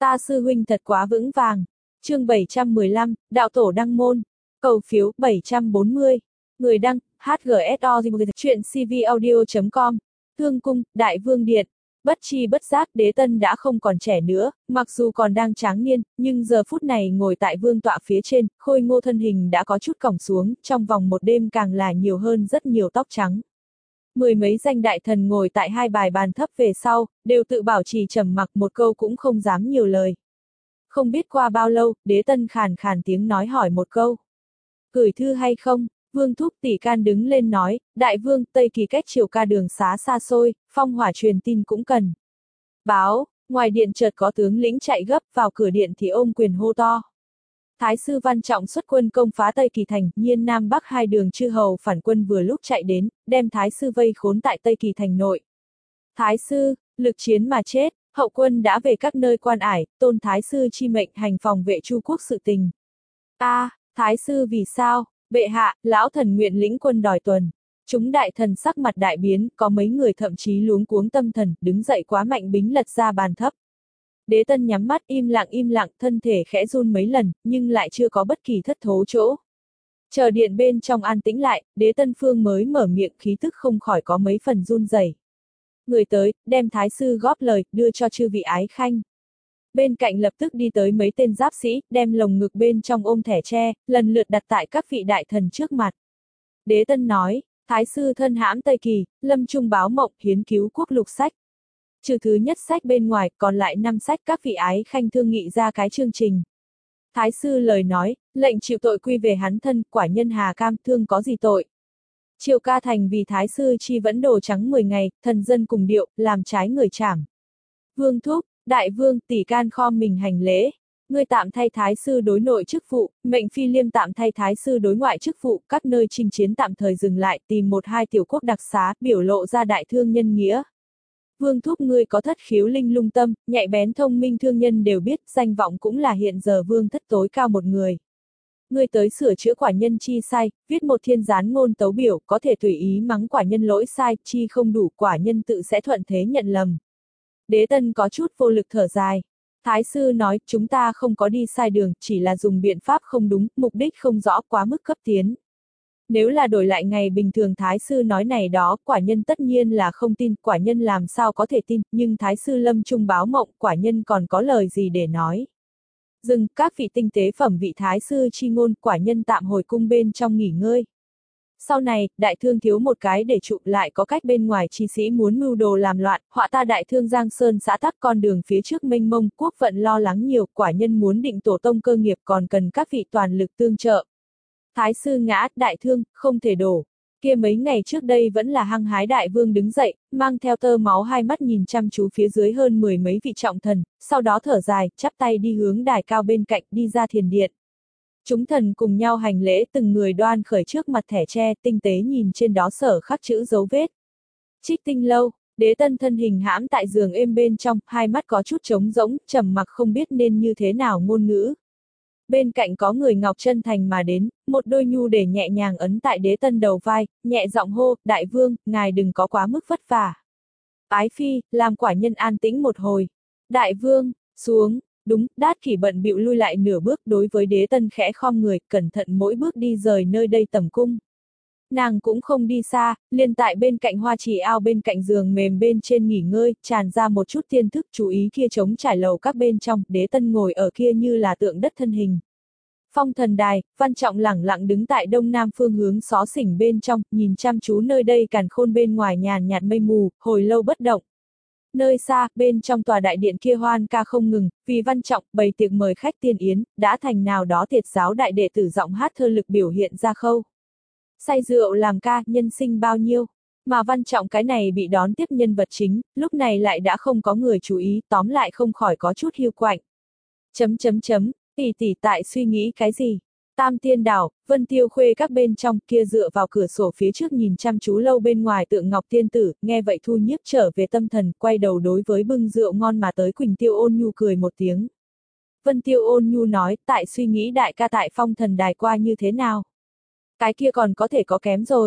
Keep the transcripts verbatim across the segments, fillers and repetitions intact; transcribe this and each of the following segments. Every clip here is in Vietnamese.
Ta sư huynh thật quá vững vàng. Chương bảy trăm mười lăm, đạo tổ đăng môn. Cầu phiếu bảy trăm bốn mươi. Người đăng, hát giê ét o chuyện c v audio chấm com. Thương cung, Đại Vương Điện. Bất chi bất giác Đế Tân đã không còn trẻ nữa, mặc dù còn đang tráng niên, nhưng giờ phút này ngồi tại vương tọa phía trên, khôi ngô thân hình đã có chút còng xuống, trong vòng một đêm càng là nhiều hơn rất nhiều tóc trắng. Mười mấy danh đại thần ngồi tại hai bài bàn thấp về sau, đều tự bảo trì trầm mặc, một câu cũng không dám nhiều lời. Không biết qua bao lâu, Đế Tân khàn khàn tiếng nói hỏi một câu. Gửi thư hay không? Vương Thúc Tỷ Can đứng lên nói, Đại Vương, Tây Kỳ cách triều ca đường xá xa xôi, phong hỏa truyền tin cũng cần. Báo, ngoài điện chợt có tướng lĩnh chạy gấp vào cửa điện thì ôm quyền hô to. Thái sư Văn Trọng xuất quân công phá Tây Kỳ thành, nhiên Nam Bắc hai đường chư hầu phản quân vừa lúc chạy đến, đem Thái sư vây khốn tại Tây Kỳ thành nội. Thái sư, lực chiến mà chết, hậu quân đã về các nơi quan ải, tôn Thái sư chi mệnh hành phòng vệ Chu quốc sự tình. A, à, Thái sư vì sao? Bệ hạ, lão thần nguyện lĩnh quân đòi tuần. Chúng đại thần sắc mặt đại biến, có mấy người thậm chí luống cuống tâm thần, đứng dậy quá mạnh bính lật ra bàn thấp. Đế Tân nhắm mắt im lặng im lặng, thân thể khẽ run mấy lần, nhưng lại chưa có bất kỳ thất thố chỗ. Chờ điện bên trong an tĩnh lại, Đế Tân Phương mới mở miệng, khí tức không khỏi có mấy phần run rẩy. Người tới, đem thái sư góp lời, đưa cho chư vị ái khanh. Bên cạnh lập tức đi tới mấy tên giáp sĩ, đem lồng ngực bên trong ôm thẻ tre, lần lượt đặt tại các vị đại thần trước mặt. Đế Tân nói, thái sư thân hãm Tây Kỳ, lâm trung báo mộng, hiến cứu quốc lục sách. Trừ thứ nhất sách bên ngoài, còn lại năm sách các vị ái khanh thương nghị ra cái chương trình. Thái sư lời nói, lệnh chịu tội quy về hắn thân, quả nhân hà cam, thương có gì tội. Triều ca thành vì thái sư chi vẫn đồ trắng mười ngày, thần dân cùng điệu, làm trái người trảm. Vương Thúc, Đại Vương, Tỷ Can khom mình hành lễ. Ngươi tạm thay thái sư đối nội chức vụ, mệnh Phi Liêm tạm thay thái sư đối ngoại chức vụ, các nơi chinh chiến tạm thời dừng lại, tìm một hai tiểu quốc đặc xá, biểu lộ ra đại thương nhân nghĩa. Vương Thúc ngươi có thất khiếu linh lung tâm, nhạy bén thông minh thương nhân đều biết, danh vọng cũng là hiện giờ vương thất tối cao một người. Ngươi tới sửa chữa quả nhân chi sai, viết một thiên gián ngôn tấu biểu, có thể tùy ý mắng quả nhân lỗi sai, chi không đủ, quả nhân tự sẽ thuận thế nhận lầm. Đế Tân có chút vô lực thở dài. Thái sư nói, chúng ta không có đi sai đường, chỉ là dùng biện pháp không đúng, mục đích không rõ, quá mức cấp tiến. Nếu là đổi lại ngày bình thường thái sư nói này đó, quả nhân tất nhiên là không tin, quả nhân làm sao có thể tin, nhưng thái sư lâm trung báo mộng, quả nhân còn có lời gì để nói. Dừng, các vị tinh tế phẩm vị thái sư chi ngôn, quả nhân tạm hồi cung bên trong nghỉ ngơi. Sau này, đại thương thiếu một cái để trụ, lại có cách bên ngoài chi sĩ muốn mưu đồ làm loạn, họa ta đại thương Giang Sơn xã tắc con đường phía trước mênh mông, quốc vận lo lắng nhiều, quả nhân muốn định tổ tông cơ nghiệp còn cần các vị toàn lực tương trợ. Thái sư ngã, đại thương, không thể đổ. Kia mấy ngày trước đây vẫn là hăng hái đại vương đứng dậy, mang theo tơ máu hai mắt nhìn chăm chú phía dưới hơn mười mấy vị trọng thần, sau đó thở dài, chắp tay đi hướng đài cao bên cạnh, đi ra thiền điện. Chúng thần cùng nhau hành lễ, từng người đoan khởi trước mặt thẻ tre, tinh tế nhìn trên đó sở khắc chữ dấu vết. Trích tinh lâu, Đế Tân thân hình hãm tại giường êm bên trong, hai mắt có chút trống rỗng, trầm mặc không biết nên như thế nào ngôn ngữ. Bên cạnh có người ngọc chân thành mà đến, một đôi nhu để nhẹ nhàng ấn tại Đế Tân đầu vai, nhẹ giọng hô, Đại Vương, ngài đừng có quá mức vất vả. Ái phi, làm quả nhân an tĩnh một hồi. Đại Vương, xuống, đúng, Đát Kỷ bận bịu lui lại nửa bước, đối với Đế Tân khẽ khom người, cẩn thận mỗi bước đi rời nơi đây tầm cung. Nàng cũng không đi xa, liền tại bên cạnh hoa trì ao bên cạnh giường mềm bên trên nghỉ ngơi, tràn ra một chút tiên thức, chú ý kia trống trải lầu các bên trong, Đế Tân ngồi ở kia như là tượng đất thân hình. Phong thần đài, Văn Trọng lẳng lặng đứng tại đông nam phương hướng xó xỉnh bên trong, nhìn chăm chú nơi đây càn khôn bên ngoài nhàn nhạt mây mù, hồi lâu bất động. Nơi xa, bên trong tòa đại điện kia hoan ca không ngừng, vì Văn Trọng bày tiệc mời khách tiên yến, đã thành nào đó tiệt giáo đại đệ tử giọng hát thơ lực biểu hiện ra khâu. Say rượu làm ca, nhân sinh bao nhiêu. Mà Văn Trọng cái này bị đón tiếp nhân vật chính, lúc này lại đã không có người chú ý, tóm lại không khỏi có chút hiu quạnh. Chấm chấm chấm, tỷ tỷ tại suy nghĩ cái gì? Tam Tiên Đảo, Vân Tiêu Khuê các bên trong kia dựa vào cửa sổ phía trước nhìn chăm chú lâu bên ngoài tượng ngọc tiên tử, nghe vậy thu nhiếp trở về tâm thần, quay đầu đối với bưng rượu ngon mà tới Quỳnh Tiêu Ôn Nhu cười một tiếng. Vân Tiêu Ôn Nhu nói, tại suy nghĩ đại ca tại phong thần đài qua như thế nào? Cái kia còn có thể có kém rồi.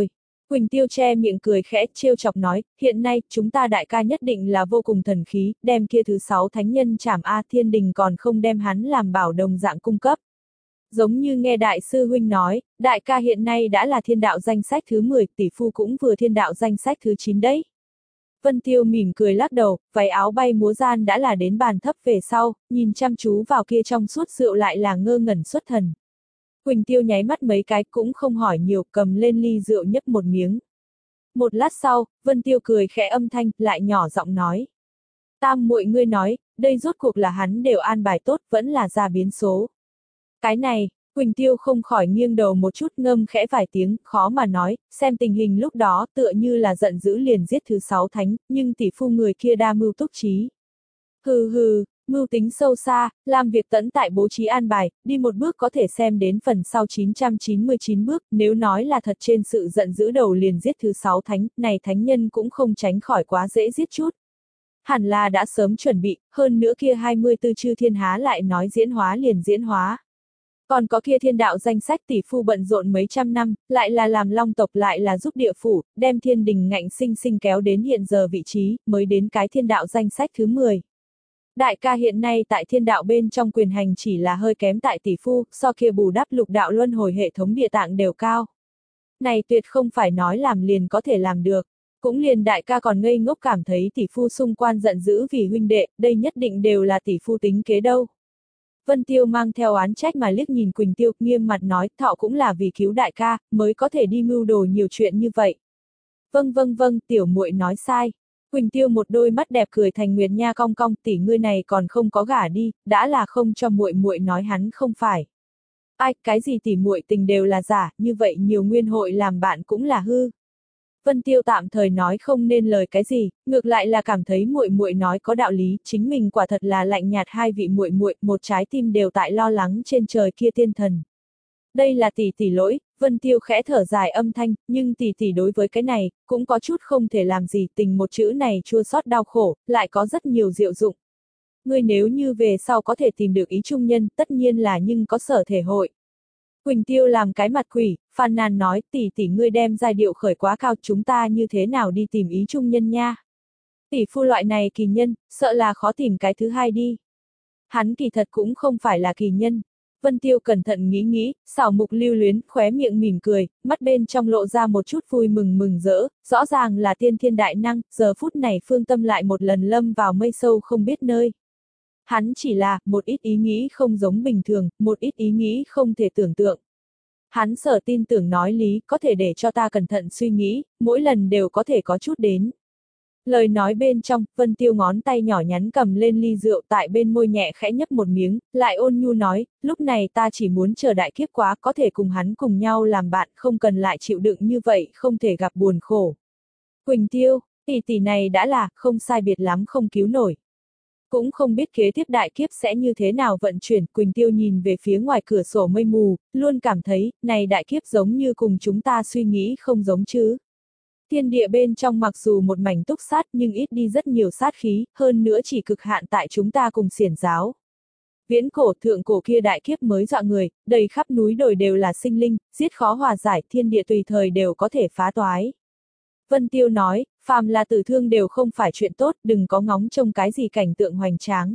Quỳnh Tiêu che miệng cười khẽ, trêu chọc nói, hiện nay, chúng ta đại ca nhất định là vô cùng thần khí, đem kia thứ sáu thánh nhân chảm A thiên đình còn không đem hắn làm bảo đồng dạng cung cấp. Giống như nghe đại sư huynh nói, đại ca hiện nay đã là thiên đạo danh sách thứ mười, tỷ phu cũng vừa thiên đạo danh sách thứ chín đấy. Vân Tiêu mỉm cười lắc đầu, váy áo bay múa gian đã là đến bàn thấp về sau, nhìn chăm chú vào kia trong suốt rượu lại là ngơ ngẩn xuất thần. Quỳnh Tiêu nháy mắt mấy cái cũng không hỏi nhiều, cầm lên ly rượu nhấp một miếng. Một lát sau, Vân Tiêu cười khẽ âm thanh, lại nhỏ giọng nói. Tam muội ngươi nói, đây rốt cuộc là hắn đều an bài tốt, vẫn là ra biến số. Cái này, Quỳnh Tiêu không khỏi nghiêng đầu một chút ngâm khẽ vài tiếng, khó mà nói, xem tình hình lúc đó tựa như là giận dữ liền giết thứ sáu thánh, nhưng tỷ phu người kia đa mưu túc trí. Hừ hừ, mưu tính sâu xa, làm việc tẫn tại bố trí an bài, đi một bước có thể xem đến phần sau chín trăm chín mươi chín bước, nếu nói là thật trên sự giận dữ đầu liền giết thứ sáu thánh, này thánh nhân cũng không tránh khỏi quá dễ giết chút. Hẳn là đã sớm chuẩn bị, hơn nữa kia hai mươi tư chư thiên há lại nói diễn hóa liền diễn hóa. Còn có kia thiên đạo danh sách tỷ phu bận rộn mấy trăm năm, lại là làm long tộc lại là giúp địa phủ, đem thiên đình ngạnh sinh sinh kéo đến hiện giờ vị trí, mới đến cái thiên đạo danh sách thứ mười. Đại ca hiện nay tại thiên đạo bên trong quyền hành chỉ là hơi kém tại tỷ phu, so kia bù đắp lục đạo luân hồi hệ thống địa tạng đều cao. Này tuyệt không phải nói làm liền có thể làm được. Cũng liền đại ca còn ngây ngốc cảm thấy tỷ phu xung quan giận dữ vì huynh đệ, đây nhất định đều là tỷ phu tính kế đâu. Vân Tiêu mang theo oán trách mà liếc nhìn Quỳnh Tiêu, nghiêm mặt nói, thọ cũng là vì cứu đại ca, mới có thể đi mưu đồ nhiều chuyện như vậy. Vâng vâng vâng, tiểu muội nói sai. Quỳnh Tiêu một đôi mắt đẹp cười thành nguyệt nha cong cong, tỷ ngươi này còn không có gả đi, đã là không cho muội muội nói hắn không phải. Ai, cái gì tỷ muội tình đều là giả, như vậy nhiều nguyên hội làm bạn cũng là hư. Vân Tiêu tạm thời nói không nên lời cái gì, ngược lại là cảm thấy muội muội nói có đạo lý, chính mình quả thật là lạnh nhạt hai vị muội muội, một trái tim đều tại lo lắng trên trời kia tiên thần. Đây là tỷ tỷ lỗi, Vân Tiêu khẽ thở dài âm thanh, nhưng tỷ tỷ đối với cái này, cũng có chút không thể làm gì, tình một chữ này chua xót đau khổ, lại có rất nhiều diệu dụng. Ngươi nếu như về sau có thể tìm được ý trung nhân, tất nhiên là nhưng có sở thể hội. Quỳnh Tiêu làm cái mặt quỷ, phàn nàn nói, tỷ tỷ ngươi đem giai điệu khởi quá cao, chúng ta như thế nào đi tìm ý trung nhân nha. Tỷ phu loại này kỳ nhân, sợ là khó tìm cái thứ hai đi. Hắn kỳ thật cũng không phải là kỳ nhân. Vân Tiêu cẩn thận nghĩ nghĩ, xảo mục lưu luyến, khóe miệng mỉm cười, mắt bên trong lộ ra một chút vui mừng mừng rỡ, rõ ràng là tiên thiên đại năng, giờ phút này phương tâm lại một lần lâm vào mây sâu không biết nơi. Hắn chỉ là, một ít ý nghĩ không giống bình thường, một ít ý nghĩ không thể tưởng tượng. Hắn sở tin tưởng nói lý, có thể để cho ta cẩn thận suy nghĩ, mỗi lần đều có thể có chút đến. Lời nói bên trong, Vân Tiêu ngón tay nhỏ nhắn cầm lên ly rượu tại bên môi nhẹ khẽ nhấp một miếng, lại ôn nhu nói, lúc này ta chỉ muốn chờ đại kiếp quá, có thể cùng hắn cùng nhau làm bạn, không cần lại chịu đựng như vậy, không thể gặp buồn khổ. Quỳnh Tiêu, tỷ tỷ này đã là, không sai biệt lắm không cứu nổi. Cũng không biết kế tiếp đại kiếp sẽ như thế nào vận chuyển, Quỳnh Tiêu nhìn về phía ngoài cửa sổ mây mù, luôn cảm thấy, này đại kiếp giống như cùng chúng ta suy nghĩ không giống chứ. Thiên địa bên trong mặc dù một mảnh túc sát nhưng ít đi rất nhiều sát khí, hơn nữa chỉ cực hạn tại chúng ta cùng xiển giáo. Viễn cổ thượng cổ kia đại kiếp mới dọa người, đầy khắp núi đồi đều là sinh linh, giết khó hòa giải, thiên địa tùy thời đều có thể phá toái. Vân Tiêu nói, phàm là tử thương đều không phải chuyện tốt, đừng có ngóng trông cái gì cảnh tượng hoành tráng.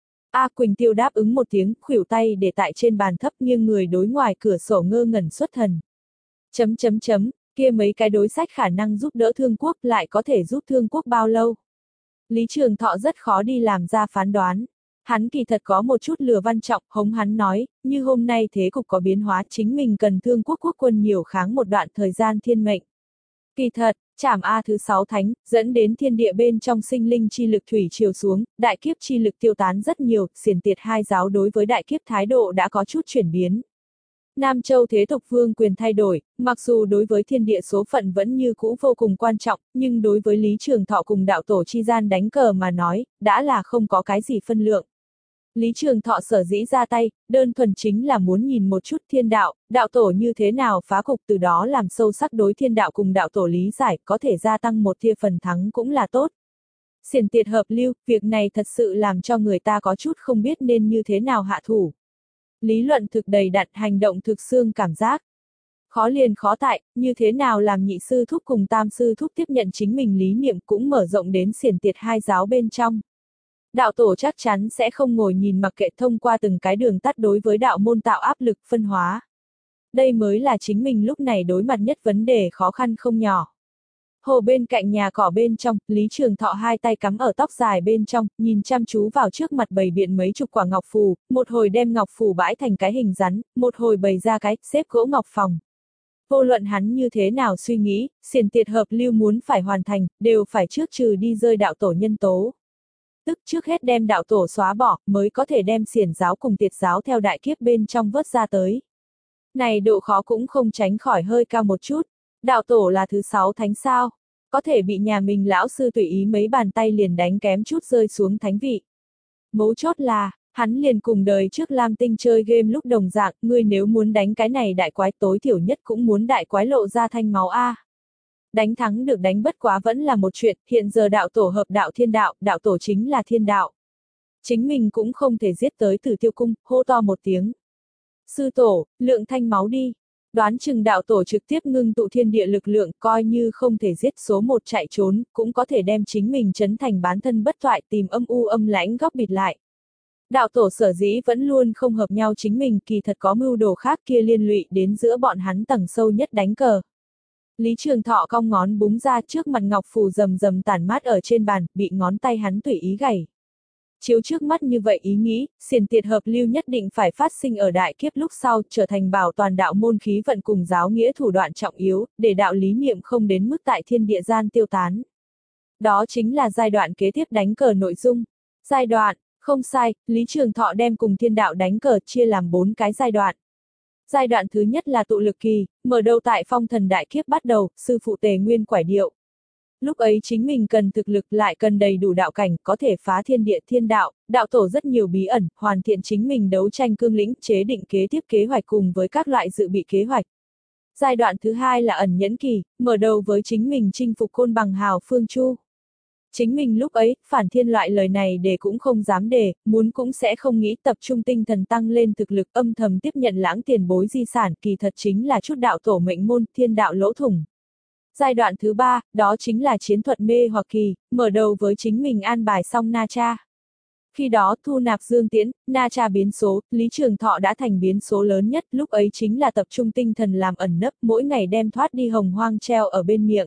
A à, Quỳnh Tiêu đáp ứng một tiếng, khuỷu tay để tại trên bàn thấp nghiêng người đối ngoài cửa sổ ngơ ngẩn xuất thần. Chấm chấm chấm, kia mấy cái đối sách khả năng giúp đỡ thương quốc lại có thể giúp thương quốc bao lâu. Lý Trường Thọ rất khó đi làm ra phán đoán. Hắn kỳ thật có một chút lừa Văn Trọng, hống hắn nói, như hôm nay thế cục có biến hóa chính mình cần thương quốc quốc quân nhiều kháng một đoạn thời gian thiên mệnh. Kỳ thật, chảm A thứ sáu thánh, dẫn đến thiên địa bên trong sinh linh chi lực thủy triều xuống, đại kiếp chi lực tiêu tán rất nhiều, xiển tiệt hai giáo đối với đại kiếp thái độ đã có chút chuyển biến. Nam Châu thế tục vương quyền thay đổi, mặc dù đối với thiên địa số phận vẫn như cũ vô cùng quan trọng, nhưng đối với Lý Trường Thọ cùng đạo tổ chi gian đánh cờ mà nói, đã là không có cái gì phân lượng. Lý Trường Thọ sở dĩ ra tay, đơn thuần chính là muốn nhìn một chút thiên đạo, đạo tổ như thế nào phá cục, từ đó làm sâu sắc đối thiên đạo cùng đạo tổ lý giải, có thể gia tăng một tia phần thắng cũng là tốt. Xiển tiệt hợp lưu, việc này thật sự làm cho người ta có chút không biết nên như thế nào hạ thủ. Lý luận thực đầy đặn, hành động thực xương cảm giác. Khó liền khó tại, như thế nào làm nhị sư thúc cùng tam sư thúc tiếp nhận chính mình lý niệm cũng mở rộng đến xiển tiệt hai giáo bên trong. Đạo tổ chắc chắn sẽ không ngồi nhìn mặc kệ thông qua từng cái đường tắt đối với đạo môn tạo áp lực phân hóa. Đây mới là chính mình lúc này đối mặt nhất vấn đề khó khăn không nhỏ. Hồ bên cạnh nhà cỏ bên trong, Lý Trường Thọ hai tay cắm ở tóc dài bên trong, nhìn chăm chú vào trước mặt bày biện mấy chục quả ngọc phù, một hồi đem ngọc phù bãi thành cái hình rắn, một hồi bày ra cái xếp gỗ ngọc phòng. Vô luận hắn như thế nào suy nghĩ, xiển tiệt hợp lưu muốn phải hoàn thành, đều phải trước trừ đi rơi đạo tổ nhân tố. Tức trước hết đem đạo tổ xóa bỏ, mới có thể đem xiển giáo cùng tiệt giáo theo đại kiếp bên trong vớt ra tới. Này độ khó cũng không tránh khỏi hơi cao một chút. Đạo tổ là thứ sáu thánh sao, có thể bị nhà mình lão sư tùy ý mấy bàn tay liền đánh kém chút rơi xuống thánh vị. Mấu chốt là, hắn liền cùng đời trước Lam Tinh chơi game lúc đồng dạng, ngươi nếu muốn đánh cái này đại quái tối thiểu nhất cũng muốn đại quái lộ ra thanh máu A. Đánh thắng được đánh bất quá vẫn là một chuyện, hiện giờ đạo tổ hợp đạo thiên đạo, đạo tổ chính là thiên đạo. Chính mình cũng không thể giết tới Tử Tiêu Cung, hô to một tiếng. Sư tổ, lượng thanh máu đi. Đoán chừng đạo tổ trực tiếp ngưng tụ thiên địa lực lượng, coi như không thể giết số một chạy trốn, cũng có thể đem chính mình trấn thành bán thân bất thoại, tìm âm u âm lãnh góc bịt lại. Đạo tổ sở dĩ vẫn luôn không hợp nhau chính mình, kỳ thật có mưu đồ khác kia liên lụy đến giữa bọn hắn tầng sâu nhất đánh cờ. Lý Trường Thọ cong ngón búng ra trước mặt ngọc phù rầm rầm tản mát ở trên bàn, bị ngón tay hắn tùy ý gảy. Chiếu trước mắt như vậy ý nghĩ, xiển tiệt hợp lưu nhất định phải phát sinh ở đại kiếp lúc sau, trở thành bảo toàn đạo môn khí vận cùng giáo nghĩa thủ đoạn trọng yếu, để đạo lý niệm không đến mức tại thiên địa gian tiêu tán. Đó chính là giai đoạn kế tiếp đánh cờ nội dung. Giai đoạn, không sai, Lý Trường Thọ đem cùng thiên đạo đánh cờ chia làm bốn cái giai đoạn. Giai đoạn thứ nhất là tụ lực kỳ, mở đầu tại phong thần đại kiếp bắt đầu, sư phụ Tề Nguyên quải điệu. Lúc ấy chính mình cần thực lực lại cần đầy đủ đạo cảnh, có thể phá thiên địa thiên đạo, đạo tổ rất nhiều bí ẩn, hoàn thiện chính mình đấu tranh cương lĩnh, chế định kế tiếp kế hoạch cùng với các loại dự bị kế hoạch. Giai đoạn thứ hai là ẩn nhẫn kỳ, mở đầu với chính mình chinh phục Côn Bằng Hào Phương Chu. Chính mình lúc ấy, phản thiên loại lời này để cũng không dám để, muốn cũng sẽ không nghĩ, tập trung tinh thần tăng lên thực lực, âm thầm tiếp nhận lãng tiền bối di sản, kỳ thật chính là chút đạo tổ mệnh môn, thiên đạo lỗ thủng. Giai đoạn thứ ba, đó chính là chiến thuật mê hoặc kỳ, mở đầu với chính mình an bài xong Na Cha. Khi đó thu nạp Dương Tiễn, Na Cha biến số, Lý Trường Thọ đã thành biến số lớn nhất, lúc ấy chính là tập trung tinh thần làm ẩn nấp, mỗi ngày đem thoát đi hồng hoang treo ở bên miệng.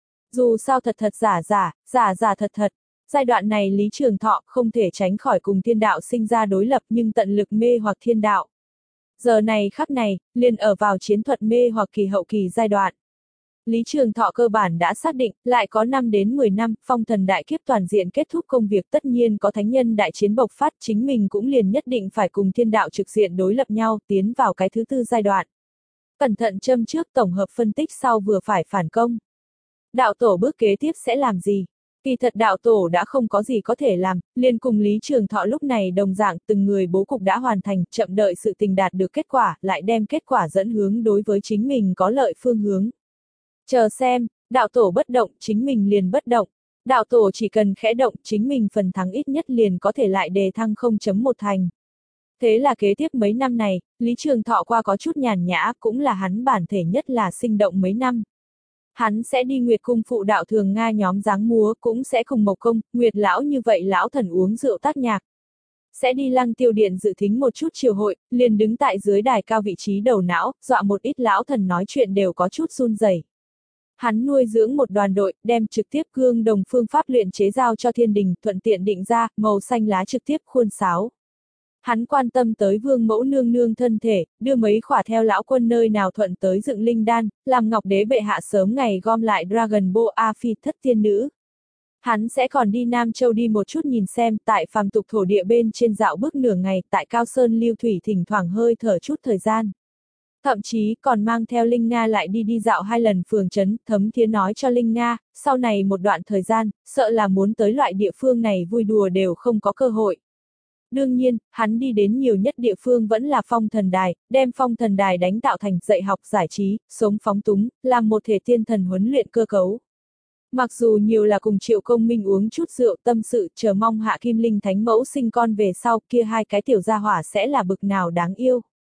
Dù sao thật thật giả giả, giả giả thật thật, giai đoạn này Lý Trường Thọ không thể tránh khỏi cùng thiên đạo sinh ra đối lập nhưng tận lực mê hoặc thiên đạo. Giờ này khắc này, liền ở vào chiến thuật mê hoặc kỳ hậu kỳ giai đoạn. Lý Trường Thọ cơ bản đã xác định, lại có năm đến mười năm, phong thần đại kiếp toàn diện kết thúc công việc, tất nhiên có thánh nhân đại chiến bộc phát, chính mình cũng liền nhất định phải cùng thiên đạo trực diện đối lập nhau, tiến vào cái thứ tư giai đoạn. Cẩn thận châm trước tổng hợp phân tích sau vừa phải phản công. Đạo tổ bước kế tiếp sẽ làm gì? Kỳ thật đạo tổ đã không có gì có thể làm, liền cùng Lý Trường Thọ lúc này đồng dạng từng người bố cục đã hoàn thành, chậm đợi sự tình đạt được kết quả, lại đem kết quả dẫn hướng đối với chính mình có lợi phương hướng. Chờ xem, đạo tổ bất động, chính mình liền bất động. Đạo tổ chỉ cần khẽ động, chính mình phần thắng ít nhất liền có thể lại đề thăng không chấm một thành. Thế là kế tiếp mấy năm này, Lý Trường Thọ qua có chút nhàn nhã, cũng là hắn bản thể nhất là sinh động mấy năm. Hắn sẽ đi Nguyệt Cung phụ đạo Thường Nga nhóm dáng múa, cũng sẽ cùng Mộc Công, Nguyệt lão như vậy lão thần uống rượu tác nhạc. Sẽ đi Lăng Tiêu Điện dự thính một chút triều hội, liền đứng tại dưới đài cao vị trí đầu não, dọa một ít lão thần nói chuyện đều có chút run rẩy. Hắn nuôi dưỡng một đoàn đội, đem trực tiếp cương đồng phương pháp luyện chế giao cho thiên đình, thuận tiện định ra, màu xanh lá trực tiếp khuôn sáo. Hắn quan tâm tới vương mẫu nương nương thân thể, đưa mấy khỏa theo lão quân nơi nào thuận tới dựng linh đan, làm Ngọc Đế bệ hạ sớm ngày gom lại Dragon Ball A Phi thất tiên nữ. Hắn sẽ còn đi Nam Châu đi một chút nhìn xem, tại phàm tục thổ địa bên trên dạo bước nửa ngày, tại Cao Sơn lưu thủy thỉnh thoảng hơi thở chút thời gian. Thậm chí còn mang theo Linh Nga lại đi đi dạo hai lần phường trấn, Thấm Thiến nói cho Linh Nga, sau này một đoạn thời gian, sợ là muốn tới loại địa phương này vui đùa đều không có cơ hội. Đương nhiên, hắn đi đến nhiều nhất địa phương vẫn là phong thần đài, đem phong thần đài đánh tạo thành dạy học giải trí, sống phóng túng, làm một thể tiên thần huấn luyện cơ cấu. Mặc dù nhiều là cùng Triệu Công Minh uống chút rượu tâm sự, chờ mong Hạ Kim Linh Thánh Mẫu sinh con về sau, kia hai cái tiểu gia hỏa sẽ là bực nào đáng yêu.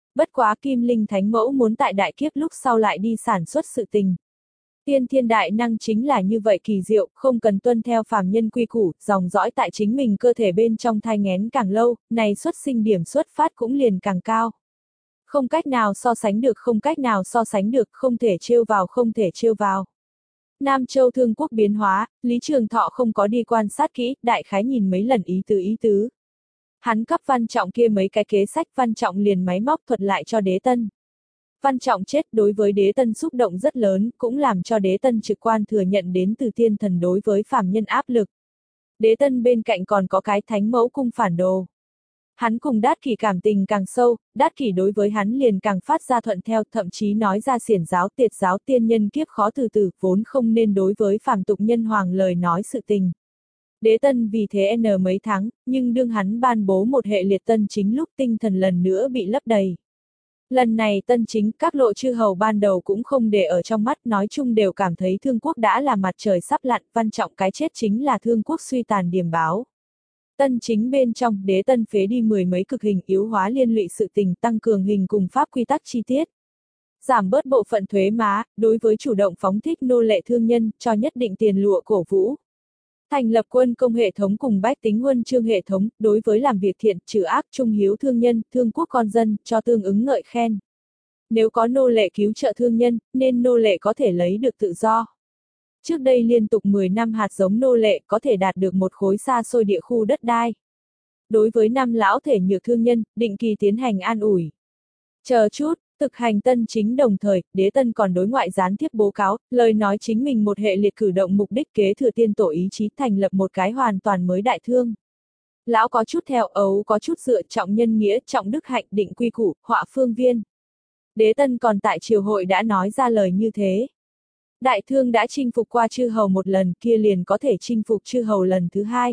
Bất quá Kim Linh Thánh Mẫu muốn tại đại kiếp lúc sau lại đi sản xuất sự tình. Tiên thiên đại năng chính là như vậy kỳ diệu, không cần tuân theo phàm nhân quy củ, dòng dõi tại chính mình cơ thể bên trong thai nghén càng lâu, này xuất sinh điểm xuất phát cũng liền càng cao. Không cách nào so sánh được, không cách nào so sánh được, không thể trêu vào, không thể trêu vào. Nam Châu Thương Quốc biến hóa, Lý Trường Thọ không có đi quan sát kỹ, đại khái nhìn mấy lần ý tứ ý tứ. Hắn cấp Văn Trọng kia mấy cái kế sách, Văn Trọng liền máy móc thuật lại cho Đế Tân. Văn Trọng chết đối với Đế Tân xúc động rất lớn, cũng làm cho Đế Tân trực quan thừa nhận đến từ tiên thần đối với phàm nhân áp lực. Đế Tân bên cạnh còn có cái Thánh Mẫu cung phản đồ. Hắn cùng Đát Kỷ cảm tình càng sâu, Đát Kỷ đối với hắn liền càng phát ra thuận theo, thậm chí nói ra xiển giáo tiệt giáo tiên nhân kiếp khó từ từ, vốn không nên đối với phàm tục nhân hoàng lời nói sự tình. Đế Tân vì thế n mấy tháng, nhưng đương hắn ban bố một hệ liệt tân chính lúc tinh thần lần nữa bị lấp đầy. Lần này tân chính, các lộ chư hầu ban đầu cũng không để ở trong mắt, nói chung đều cảm thấy Thương Quốc đã là mặt trời sắp lặn, Văn Trọng cái chết chính là Thương Quốc suy tàn điểm báo. Tân chính bên trong, Đế Tân phế đi mười mấy cực hình, yếu hóa liên lụy sự tình, tăng cường hình cùng pháp quy tắc chi tiết. Giảm bớt bộ phận thuế má, đối với chủ động phóng thích nô lệ thương nhân, cho nhất định tiền lụa cổ vũ. Thành lập quân công hệ thống cùng bách tính huân chương hệ thống, đối với làm việc thiện, trừ ác, trung hiếu thương nhân, thương quốc con dân, cho tương ứng ngợi khen. Nếu có nô lệ cứu trợ thương nhân, nên nô lệ có thể lấy được tự do. Trước đây liên tục mười năm hạt giống nô lệ có thể đạt được một khối xa xôi địa khu đất đai. Đối với năm lão thể nhược thương nhân, định kỳ tiến hành an ủi. Chờ chút, thực hành tân chính đồng thời, Đế Tân còn đối ngoại gián tiếp bố cáo, lời nói chính mình một hệ liệt cử động mục đích kế thừa tiên tổ ý chí thành lập một cái hoàn toàn mới đại thương. Lão có chút theo ấu có chút dựa trọng nhân nghĩa, trọng đức hạnh, định quy củ, họa phương viên. Đế Tân còn tại triều hội đã nói ra lời như thế. Đại thương đã chinh phục qua chư hầu một lần, kia liền có thể chinh phục chư hầu lần thứ hai.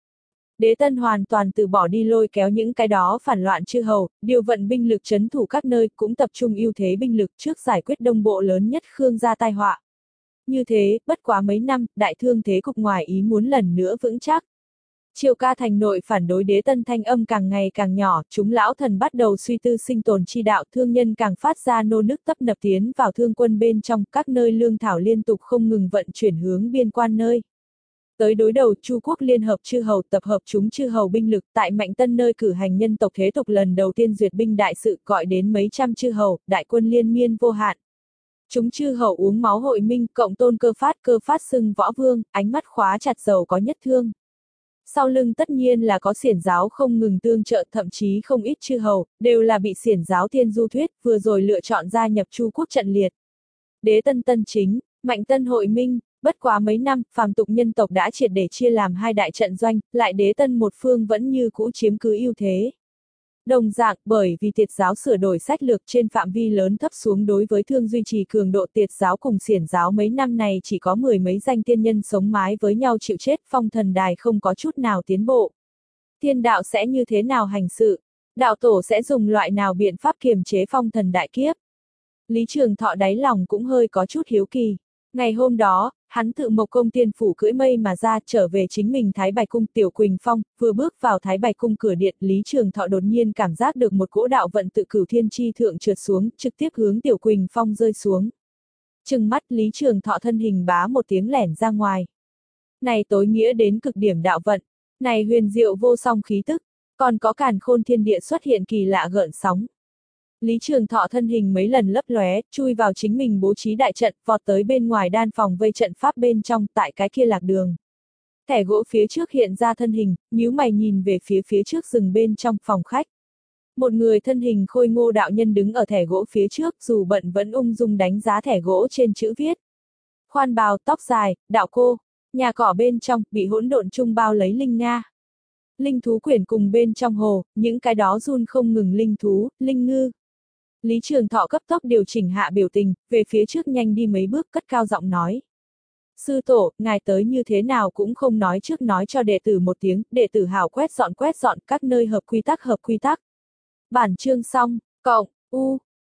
Đế Tân hoàn toàn từ bỏ đi lôi kéo những cái đó phản loạn chư hầu, điều vận binh lực trấn thủ các nơi, cũng tập trung ưu thế binh lực trước giải quyết đông bộ lớn nhất Khương gia tai họa. Như thế, bất quá mấy năm, đại thương thế cục ngoài ý muốn lần nữa vững chắc. Triều ca thành nội phản đối Đế Tân thanh âm càng ngày càng nhỏ, chúng lão thần bắt đầu suy tư sinh tồn chi đạo, thương nhân càng phát ra nô nức tấp nập tiến vào thương quân bên trong, các nơi lương thảo liên tục không ngừng vận chuyển hướng biên quan nơi. Tới đối đầu, Chu quốc liên hợp chư hầu tập hợp chúng chư hầu binh lực tại Mạnh Tân nơi cử hành nhân tộc thế tục lần đầu tiên duyệt binh đại sự, gọi đến mấy trăm chư hầu, đại quân liên miên vô hạn. Chúng chư hầu uống máu hội minh, cộng tôn cơ phát, cơ phát xưng võ vương, ánh mắt khóa chặt dầu có nhất thương. Sau lưng tất nhiên là có xiển giáo không ngừng tương trợ, thậm chí không ít chư hầu, đều là bị xiển giáo thiên du thuyết, vừa rồi lựa chọn gia nhập Chu quốc trận liệt. Đế Tân tân chính, Mạnh Tân hội minh. Bất quá mấy năm, phàm tục nhân tộc đã triệt để chia làm hai đại trận doanh, lại Đế Tân một phương vẫn như cũ chiếm cứ ưu thế. Đồng dạng, bởi vì tiệt giáo sửa đổi sách lược trên phạm vi lớn thấp xuống đối với thương duy trì cường độ tiệt giáo cùng xiển giáo mấy năm này chỉ có mười mấy danh tiên nhân sống mái với nhau chịu chết, phong thần đài không có chút nào tiến bộ. Thiên đạo sẽ như thế nào hành sự? Đạo tổ sẽ dùng loại nào biện pháp kiềm chế phong thần đại kiếp? Lý Trường Thọ đáy lòng cũng hơi có chút hiếu kỳ. Ngày hôm đó, hắn tự Mộc Công Tiên phủ cưỡi mây mà ra, trở về chính mình Thái Bạch Cung. Tiểu Quỳnh Phong, vừa bước vào Thái Bạch Cung cửa điện, Lý Trường Thọ đột nhiên cảm giác được một cỗ đạo vận tự Cửu Thiên chi thượng trượt xuống, trực tiếp hướng Tiểu Quỳnh Phong rơi xuống. Trừng mắt, Lý Trường Thọ thân hình bá một tiếng lẻn ra ngoài. Này tối nghĩa đến cực điểm đạo vận, này huyền diệu vô song khí tức, còn có càn khôn thiên địa xuất hiện kỳ lạ gợn sóng. Lý Trường Thọ thân hình mấy lần lấp lóe, chui vào chính mình bố trí đại trận, vọt tới bên ngoài đan phòng vây trận pháp bên trong, tại cái kia lạc đường. Thẻ gỗ phía trước hiện ra thân hình, nhíu mày nhìn về phía phía trước rừng bên trong phòng khách. Một người thân hình khôi ngô đạo nhân đứng ở thẻ gỗ phía trước, dù bận vẫn ung dung đánh giá thẻ gỗ trên chữ viết. Khoan bào, tóc dài, đạo cô, nhà cỏ bên trong, bị hỗn độn chung bao lấy linh nga. Linh thú quyển cùng bên trong hồ, những cái đó run không ngừng linh thú, linh ngư. Lý Trường Thọ cấp tốc điều chỉnh hạ biểu tình, về phía trước nhanh đi mấy bước, cất cao giọng nói. Sư tổ, ngài tới như thế nào cũng không nói trước nói cho đệ tử một tiếng, đệ tử hảo quét dọn quét dọn các nơi hợp quy tắc hợp quy tắc. Bản chương xong, cộng, u,